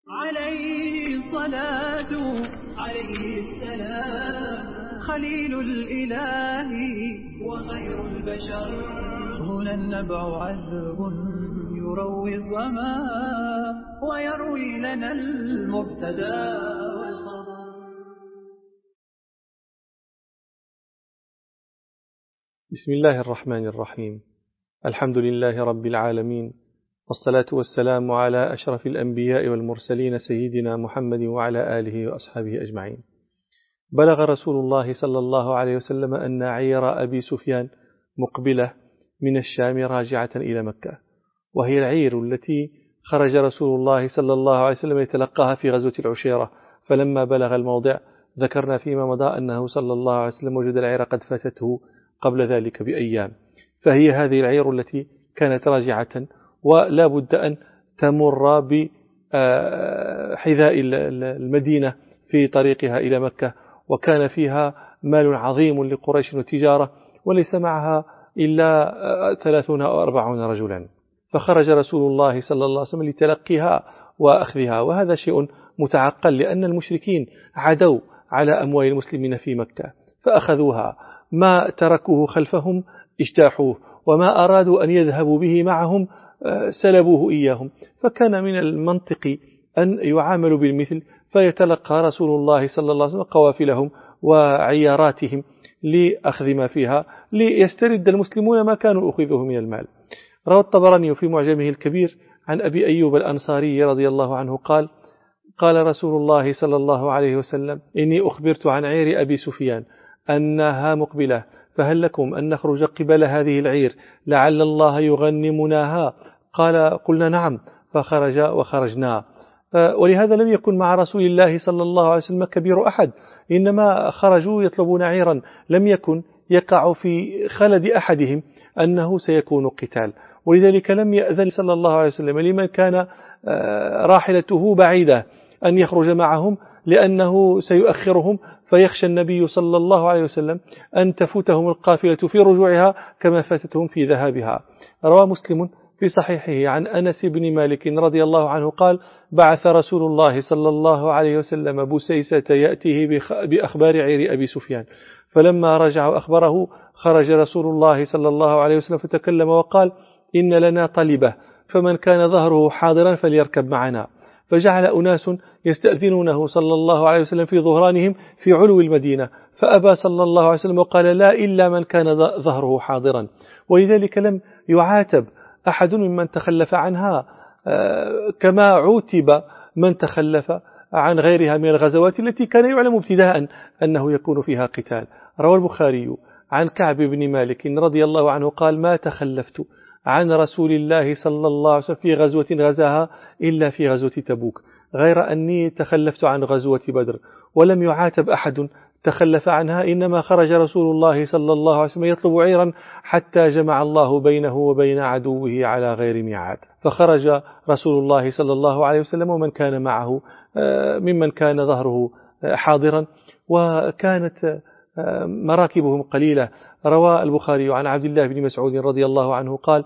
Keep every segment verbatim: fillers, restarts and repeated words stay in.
عليه الصلاة عليه السلام خليل الإله وخير البشر. هنا النبع عذب يروي الظما ويروي لنا المبتدا والخبر. بسم الله الرحمن الرحيم. الحمد لله رب العالمين، والصلاة والسلام على أشرف الأنبياء والمرسلين سيدنا محمد وعلى آله وأصحابه أجمعين. بلغ رسول الله صلى الله عليه وسلم أن عير أبي سفيان مقبلة من الشام راجعة إلى مكة، وهي العير التي خرج رسول الله صلى الله عليه وسلم يتلقاها في غزوة العشيرة. فلما بلغ الموضع ذكرنا فيما مضى أنه صلى الله عليه وسلم وجد العير قد فاتته قبل ذلك بأيام، فهي هذه العير التي كانت راجعة ولا بد أن تمر بحذاء المدينة في طريقها إلى مكة، وكان فيها مال عظيم لقريش وتجارة، وليس معها إلا ثلاثون أو أربعون رجلا. فخرج رسول الله صلى الله عليه وسلم لتلقيها وأخذها، وهذا شيء متعقل لأن المشركين عدوا على أموال المسلمين في مكة فأخذوها، ما تركوه خلفهم اجتاحوه، وما أرادوا أن يذهبوا به معهم سلبوه إياهم. فكان من المنطق أن يعاملوا بالمثل، فيتلقى رسول الله صلى الله عليه وسلم قوافلهم وعياراتهم لأخذ ما فيها ليسترد المسلمون ما كانوا أخذوه من المال. روى الطبراني في معجمه الكبير عن أبي أيوب الأنصاري رضي الله عنه قال: قال رسول الله صلى الله عليه وسلم: إني أخبرت عن عير أبي سفيان أنها مقبلة، فهل لكم أن نخرج قبل هذه العير لعل الله يغنمناها؟ قال: قلنا نعم، فخرج وخرجنا. ولهذا لم يكن مع رسول الله صلى الله عليه وسلم كبير أحد، إنما خرجوا يطلبون عيرا لم يكن يقع في خلد أحدهم أنه سيكون قتال، ولذلك لم يأذن صلى الله عليه وسلم لمن كان راحلته بعيدة أن يخرج معهم، لأنه سيؤخرهم، فيخشى النبي صلى الله عليه وسلم أن تفوتهم القافلة في رجوعها كما فاتتهم في ذهابها. روى مسلم في صحيحه عن أنس بن مالك رضي الله عنه قال: بعث رسول الله صلى الله عليه وسلم بسيسة يأتيه بأخبار عير أبي سفيان، فلما رجع أخبره خرج رسول الله صلى الله عليه وسلم فتكلم وقال: إن لنا طلبة، فمن كان ظهره حاضرا فليركب معنا. فجعل أناس يستأذنونه صلى الله عليه وسلم في ظهرانهم في علو المدينة، فأبى صلى الله عليه وسلم وقال: لا إلا من كان ظهره حاضرا. ولذلك لم يعاتب أحد ممن تخلف عنها كما عوتب من تخلف عن غيرها من الغزوات التي كان يعلم ابتداء أنه يكون فيها قتال. روى البخاري عن كعب بن مالك رضي الله عنه قال: ما تخلفت عن رسول الله صلى الله عليه وسلم في غزوة غزاها إلا في غزوة تبوك، غير أني تخلفت عن غزوة بدر. ولم يعاتب أحد تخلف عنها، إنما خرج رسول الله صلى الله عليه وسلم يطلب عيرا حتى جمع الله بينه وبين عدوه على غير ميعاد. فخرج رسول الله صلى الله عليه وسلم ومن كان معه ممن كان ظهره حاضرا، وكانت مراكبهم قليلة. روى البخاري عن عبد الله بن مسعود رضي الله عنه قال: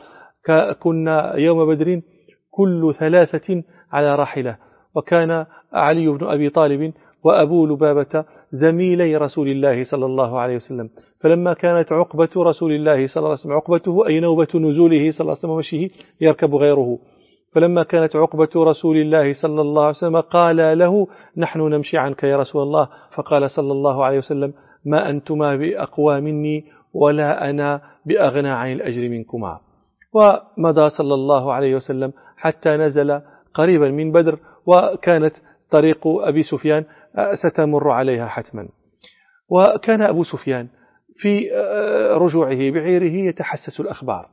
كنا يوم بدر كل ثلاثة على راحلة، وكان علي بن أبي طالب وأبو لبابة زميلي رسول الله صلى الله عليه وسلم. فلما كانت عقبة رسول الله صلى الله عليه وسلم، عقبته أي نوبة نزوله صلى الله عليه وسلم ومشيه يركب غيره، فلما كانت عقبة رسول الله صلى الله عليه وسلم قال له: نحن نمشي عنك يا رسول الله. فقال صلى الله عليه وسلم: ما أنتما بأقوى مني ولا أنا بأغنى عن الأجر منكما. ومضى صلى الله عليه وسلم حتى نزل قريبا من بدر، وكانت طريق أبي سفيان ستمر عليها حتما. وكان أبو سفيان في رجوعه بعيره يتحسس الأخبار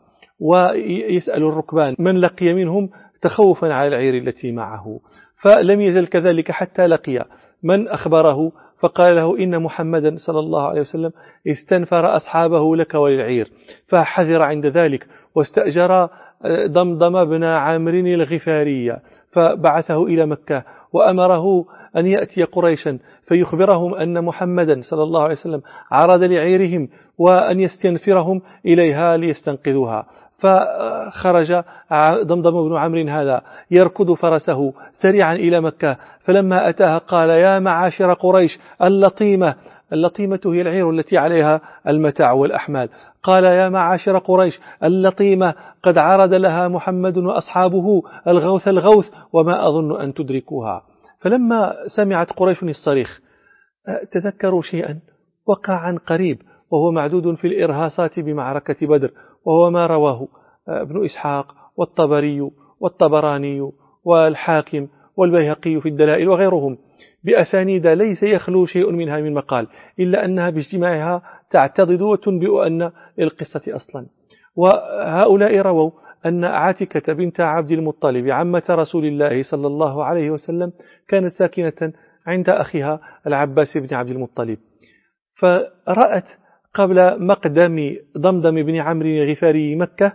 ويسأل الركبان من لقي منهم تخوفا على العير التي معه، فلم يزل كذلك حتى لقي من أخبره فقال له: إن محمدا صلى الله عليه وسلم استنفر أصحابه لك وللعير. فحذر عند ذلك واستأجر ضمضم بن عامر الغفاري فبعثه إلى مكة، وأمره أن يأتي قريشا فيخبرهم أن محمدا صلى الله عليه وسلم عرض لعيرهم وأن يستنفرهم إليها ليستنقذوها. فخرج ضمضم بن عمرو هذا يركض فرسه سريعا إلى مكة، فلما أتاها قال: يا معاشر قريش اللطيمة، اللطيمة هي العير التي عليها المتاع والأحمال، قال: يا معاشر قريش اللطيمة قد عرض لها محمد وأصحابه الغوث الغوث وما أظن أن تدركوها. فلما سمعت قريش الصريخ تذكروا شيئا وقع عن قريب، وهو معدود في الإرهاصات بمعركة بدر، وهو ما رواه ابن إسحاق والطبري والطبراني والحاكم والبيهقي في الدلائل وغيرهم بأسانيد ليس يخلو شيء منها من مقال، إلا أنها باجتماعها تعتضد وتنبئ أن القصة أصلا. وهؤلاء رووا أن عاتكة بنت عبد المطلب عمة رسول الله صلى الله عليه وسلم كانت ساكنة عند أخيها العباس بن عبد المطلب، فرأت قبل مقدم ضمضم بن عمرو الغفاري مكة،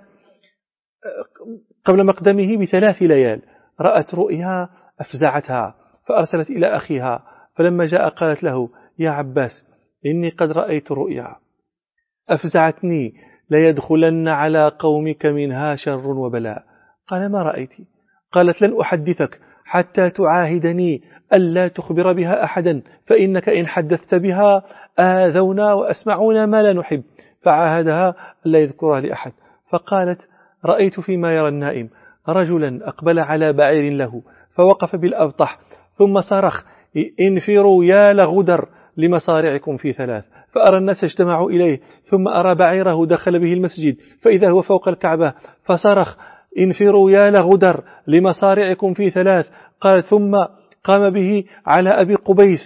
قبل مقدمه بثلاث ليال رأت رؤيا أفزعتها، فأرسلت إلى أخيها، فلما جاء قالت له: يا عباس إني قد رأيت رؤيا أفزعتني، ليدخلن على قومك منها شر وبلاء. قال: ما رأيت؟ قالت: لن أحدثك حتى تعاهدني ألا تخبر بها أحدا، فإنك إن حدثت بها آذونا وأسمعونا ما لا نحب. فعاهدها ألا يذكرها لأحد. فقالت: رأيت فيما يرى النائم رجلا أقبل على بعير له فوقف بالأبطح ثم صرخ: انفروا يا لغدر لمصارعكم في ثلاث. فأرى الناس اجتمعوا إليه، ثم أرى بعيره دخل به المسجد فإذا هو فوق الكعبة، فصرخ: انفروا يا لغدر لمصارعكم في ثلاث. قال: ثم قام به على أبي قبيس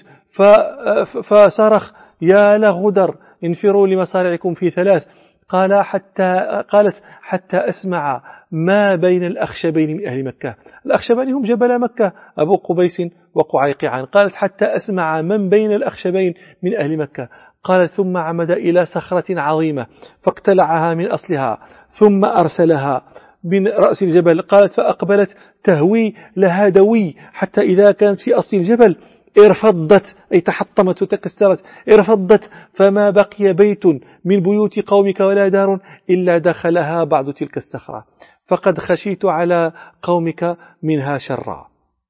فصرخ: يا لغدر انفروا لمصارعكم في ثلاث. قال حتى قالت: حتى أسمع ما بين الأخشبين من أهل مكة. الأخشبين هم جبل مكة، أبو قبيس وقعيقعان. قالت: حتى أسمع من بين الأخشبين من أهل مكة. قالت: ثم عمد إلى صخرة عظيمة فاقتلعها من أصلها ثم أرسلها من رأس الجبل. قالت: فأقبلت تهوي لها دوي حتى إذا كانت في أصل الجبل ارفضت، أي تحطمت وتكسرت، ارفضت، فما بقي بيت من بيوت قومك ولا دار إلا دخلها بعض تلك الصخرة، فقد خشيت على قومك منها شرا.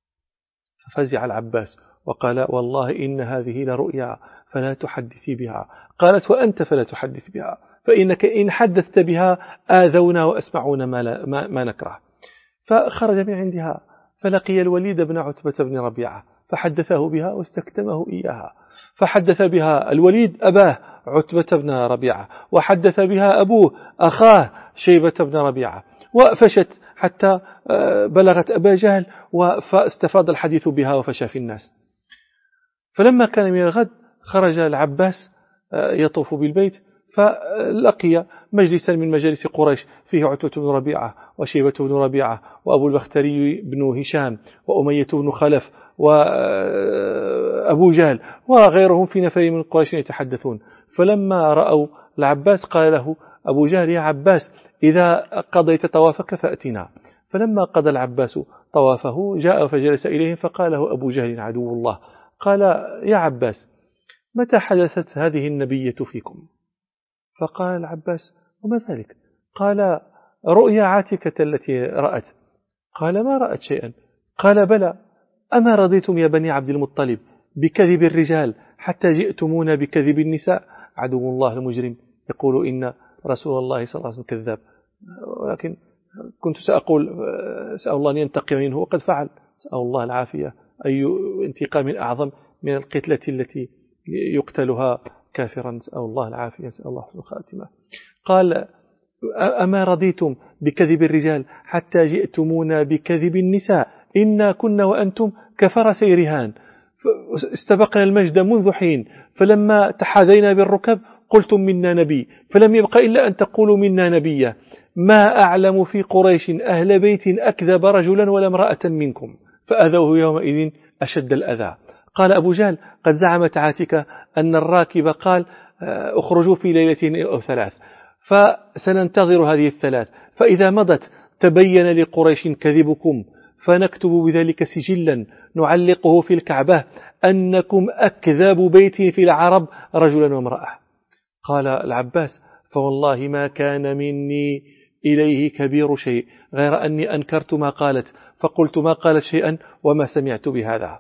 ففزع العباس وقال: والله إن هذه لرؤيا فلا تحدثي بها. قالت: وأنت فلا تحدث بها، فإنك إن حدثت بها آذونا وأسمعون ما, لا ما, ما نكره. فخرج من عندها فلقي الوليد بن عتبة بن ربيعة فحدثه بها واستكتمه إياها. فحدث بها الوليد أباه عتبة بن ربيعة، وحدث بها أبوه أخاه شيبة بن ربيعة، وفشت حتى بلغت أبا جهل، فاستفاض الحديث بها وفشى في الناس. فلما كان من الغد خرج العباس يطوف بالبيت، فلقي مجلسا من مجالس قريش فيه عتبة بن ربيعة وشيبة بن ربيعة وأبو البختري بن هشام وأمية بن خلف وأبو جهل وغيرهم في نفر من قريش يتحدثون. فلما رأوا العباس قال له أبو جهل: يا عباس إذا قضيت طوافك فأتنا. فلما قضى العباس طوافه جاء فجلس إليهم، فقال له أبو جهل عدو الله: قال: يا عباس متى حدثت هذه النبية فيكم؟ فقال العباس: وما ذلك؟ قال: رؤيا عاتكة التي رأت. قال: ما رأت شيئا. قال: بلى، أما رضيتم يا بني عبد المطلب بكذب الرجال حتى جئتمونا بكذب النساء؟ عدو الله المجرم يقول إن رسول الله صلى الله عليه وسلم كذاب، ولكن كنت سأقول سأل الله أن ينتقم منه وقد فعل، سأل الله العافية. أي انتقام أعظم من القتلة التي يقتلها كافرا، سأل الله العافية، سأل الله حسن الخاتمة. قال: أما رضيتم بكذب الرجال حتى جئتمونا بكذب النساء؟ إنا كنا وأنتم كفرسي رهان، استبقنا المجد منذ حين، فلما تحاذينا بالركب قلتم منا نبي، فلم يبق إلا أن تقولوا منا نبيا. ما أعلم في قريش أهل بيت أكذب رجلا ولا امرأة منكم، فأذوه يومئذ أشد الأذى. قال أبو جهل: قد زعمت عاتكة أن الراكب قال: اخرجوا في ليلة أو ثلاث، فسننتظر هذه الثلاث، فإذا مضت تبين لقريش كذبكم، فنكتب بذلك سجلا نعلقه في الكعبة أنكم أكذب بيت في العرب رجلا وامرأة. قال العباس: فوالله ما كان مني إليه كبير شيء، غير أني أنكرت ما قالت، فقلت ما قالت شيئا وما سمعت بهذا.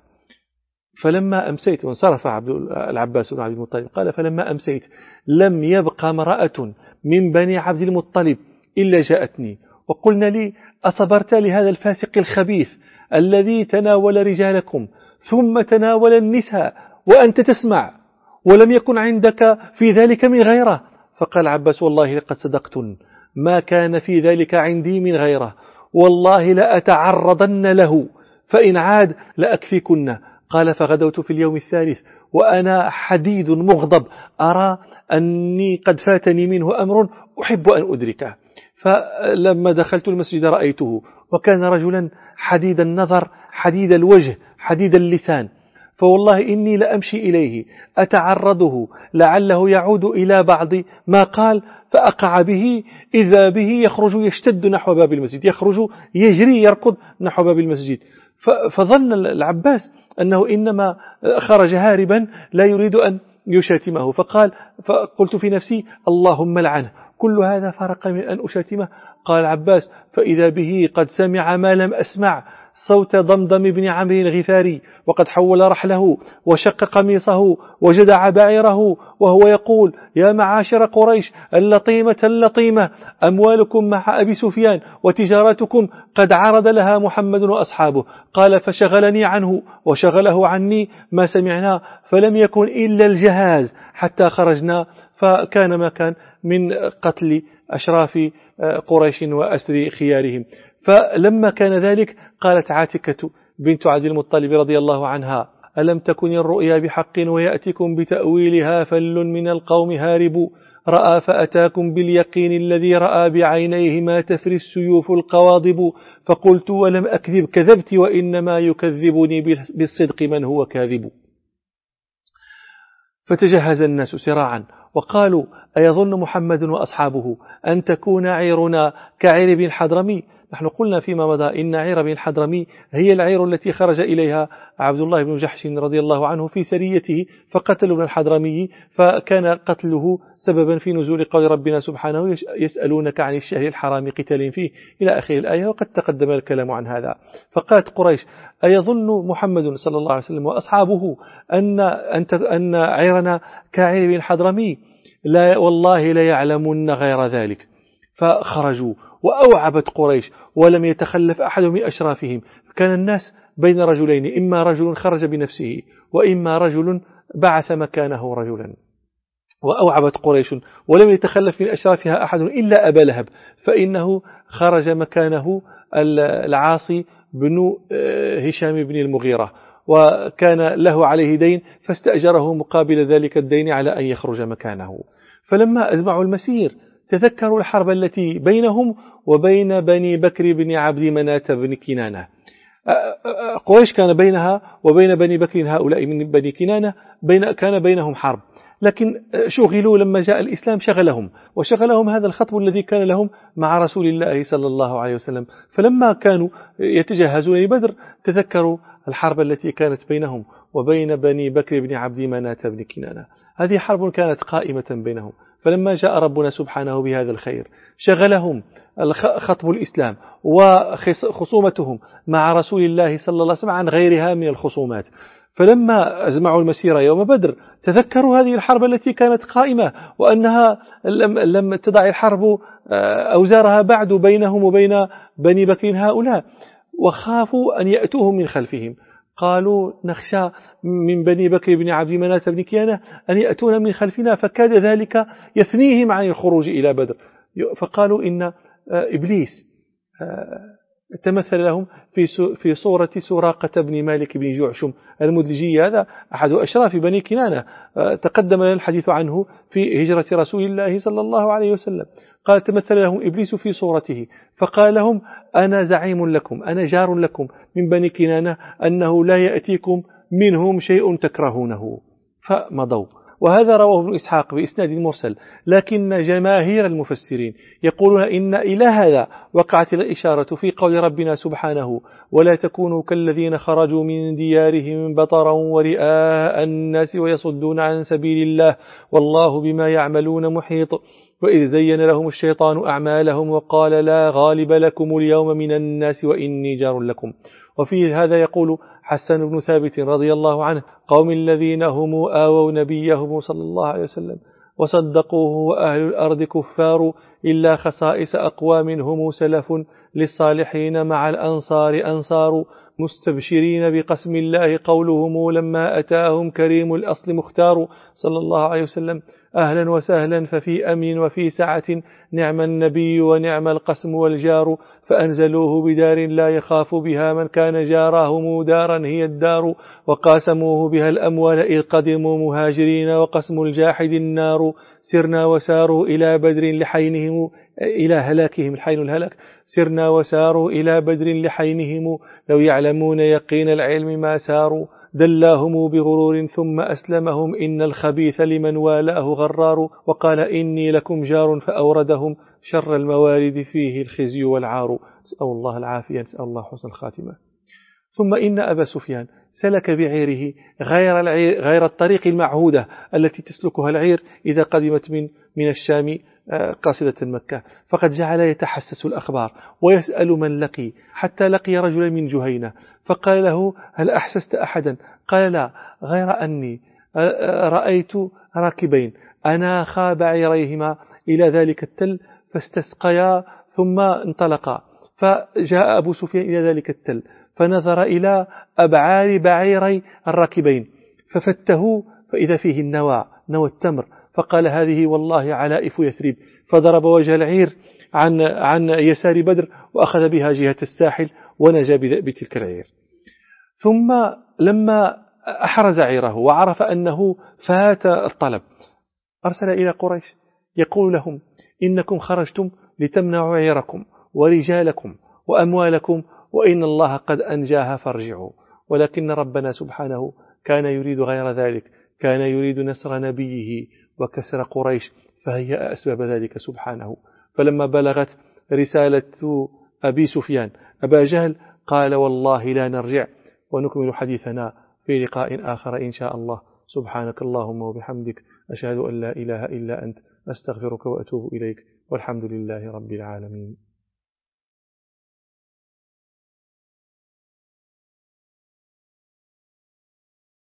فلما أمسيت، وانصرف عبد العباس بن عبد المطلب، قال فلما أمسيت لم يبقى امرأة من بني عبد المطلب إلا جاءتني وقلنا لي أصبرت لهذا الفاسق الخبيث الذي تناول رجالكم ثم تناول النساء وأنت تسمع ولم يكن عندك في ذلك من غيره؟ فقال عباس والله لقد صدقتن، ما كان في ذلك عندي من غيره، والله لأتعرضن له فإن عاد لأكفيكن. قال فغدوت في اليوم الثالث وأنا حديد مغضب أرى أني قد فاتني منه أمر أحب أن أدركه. فلما دخلت المسجد رأيته، وكان رجلا حديد النظر حديد الوجه حديد اللسان، فوالله إني لأمشي إليه أتعرضه لعله يعود إلى بعض ما قال فأقع به، إذا به يخرج يشتد نحو باب المسجد، يخرج يجري يركض نحو باب المسجد. فظن العباس أنه إنما خرج هاربا لا يريد أن يشاتمه، فقال فقلت في نفسي اللهم لعنه، كل هذا فرق من أن أشاتمه. قال العباس فإذا به قد سمع ما لم أسمع، صوت ضمضم بن عمرو الغفاري، وقد حول رحله وشق قميصه وجدع بعيره وهو يقول يا معاشر قريش اللطيمة اللطيمة، أموالكم مع أبي سفيان وتجارتكم قد عرض لها محمد وأصحابه. قال فشغلني عنه وشغله عني ما سمعنا، فلم يكن إلا الجهاز حتى خرجنا، فكان ما كان من قتل أشراف قريش وأسر خيارهم. فلما كان ذلك قالت عاتكة بنت عبد المطلب رضي الله عنها ألم تكن الرؤيا بحق ويأتكم بتأويلها فل من القوم هارب، رأى فأتاكم باليقين الذي رأى بعينيه ما تفري السيوف القواضب، فقلت ولم أكذب كذبت وإنما يكذبني بالصدق من هو كاذب. فتجهز الناس سراعا وقالوا أيظن محمد وأصحابه أن تكون عيرنا كعير بن الحضرمي؟ نحن قلنا فيما مضى إن عير بن الحضرمي هي العير التي خرج إليها عبد الله بن جحش رضي الله عنه في سريته فقتل ابن الحضرمي، فكان قتله سببا في نزول قول ربنا سبحانه يسألونك عن الشهر الحرام قتال فيه إلى آخر الآية، وقد تقدم الكلام عن هذا. فقالت قريش أيظن محمد صلى الله عليه وسلم وأصحابه أن, أن عيرنا كعير بن الحضرمي؟ لا والله لا يعلمون غير ذلك. فخرجوا وأوعبت قريش ولم يتخلف أحد من أشرافهم، كان الناس بين رجلين، إما رجل خرج بنفسه وإما رجل بعث مكانه رجلا. وأوعبت قريش ولم يتخلف من أشرافها أحد إلا أبا لهب، فإنه خرج مكانه العاصي بن هشام بن المغيرة، وكان له عليه دين فاستأجره مقابل ذلك الدين على أن يخرج مكانه. فلما أزمعوا المسير تذكروا الحرب التي بينهم وبين بني بكر بن عبد مناة بن كنانة. قريش كان بينها وبين بني بكر هؤلاء من بني كنانة بين كان بينهم حرب، لكن شغلوا لما جاء الإسلام شغلهم وشغلهم هذا الخطب الذي كان لهم مع رسول الله صلى الله عليه وسلم. فلما كانوا يتجهزون لبدر تذكروا الحرب التي كانت بينهم وبين بني بكر بن عبد مناة بن كنانة. هذه حرب كانت قائمة بينهم، فلما جاء ربنا سبحانه بهذا الخير شغلهم خطب الإسلام وخصومتهم مع رسول الله صلى الله عليه وسلم عن غيرها من الخصومات. فلما أزمعوا المسيرة يوم بدر تذكروا هذه الحرب التي كانت قائمة، وأنها لم, لم تضع الحرب أوزارها بعد بينهم وبين بني بكر هؤلاء، وخافوا أن يأتوهم من خلفهم. قالوا نخشى من بني بكر بن عبد مناة بن كنانة أن يأتون من خلفنا، فكاد ذلك يثنيهم عن الخروج إلى بدر. فقالوا إن إبليس تمثل لهم في صورة سراقة بن مالك بن جعشم المدلجي، هذا أحد أشراف بني كنانة، تقدم لنا الحديث عنه في هجرة رسول الله صلى الله عليه وسلم. قال تمثل لهم إبليس في صورته فقال لهم أنا زعيم لكم أنا جار لكم من بني كنانة أنه لا يأتيكم منهم شيء تكرهونه. فمضوا وهذا رواه ابن إسحاق بإسناد مرسل، لكن جماهير المفسرين يقولون إن إلى هذا وقعت الإشارة في قول ربنا سبحانه: ولا تكونوا كالذين خرجوا من ديارهم بطرا ورئاء الناس ويصدون عن سبيل الله والله بما يعملون محيط. وإذ زين لهم الشيطان أعمالهم وقال لا غالب لكم اليوم من الناس وإني جار لكم. وفي هذا يقول حسن بن ثابت رضي الله عنه: قوم الذين هم آووا نبيهم صلى الله عليه وسلم وصدقوه وأهل الأرض كفار إلا خصائص أقوام هم سلف للصالحين مع الأنصار أنصار مستبشرين بقسم الله قولهم لما أتاهم كريم الأصل مختار صلى الله عليه وسلم. أهلا وسهلا ففي أمن وفي سعة نعم النبي ونعم القسم والجار فأنزلوه بدار لا يخاف بها من كان جارهم دارا هي الدار وقاسموه بها الأموال إذ قدموا مهاجرين وقسم الجاحد النار سرنا وساروا إلى بدر لحينهم إلى هلاكهم الحين الهلاك سرنا وساروا إلى بدر لحينهم لو يعلمون يقين العلم ما ساروا دلاهم بغرور ثم أسلمهم إن الخبيث لمن والاه غرار وقال إني لكم جار فأوردهم شر الموارد فيه الخزي والعار. نسأل الله العافية، نسأل الله حسن الخاتمة. ثم إن أبا سفيان سلك بعيره غير, العير غير الطريق المعهودة التي تسلكها العير إذا قدمت من, من الشام قاصدة مكة، فقد جعل يتحسس الأخبار ويسأل من لقي حتى لقي رجلا من جهينة فقال له: هل أحسست أحدا؟ قال: لا، غير أني رأيت راكبين أناخا بعيريهما إلى ذلك التل فاستسقيا ثم انطلقا. فجاء أبو سفيان إلى ذلك التل فنظر إلى أبعار بعيري الراكبين ففته فإذا فيه النوى نوى التمر، فقال: هذه والله علائف يثرب، فضرب وجه العير عن, عن يسار بدر وأخذ بها جهة الساحل ونجا بتلك العير. ثم لما أحرز عيره وعرف أنه فات الطلب أرسل إلى قريش يقول لهم: إنكم خرجتم لتمنعوا عيركم ورجالكم وأموالكم وإن الله قد أنجاها فارجعوا. ولكن ربنا سبحانه كان يريد غير ذلك، كان يريد نصر نبيه وكسر قريش، فهيأ أسباب ذلك سبحانه. فلما بلغت رسالة أبي سفيان أبا جهل قال: والله لا نرجع. ونكمل حديثنا في لقاء آخر إن شاء الله. سبحانك اللهم وبحمدك، أشهد أن لا إله إلا أنت، أستغفرك وأتوب إليك، والحمد لله رب العالمين.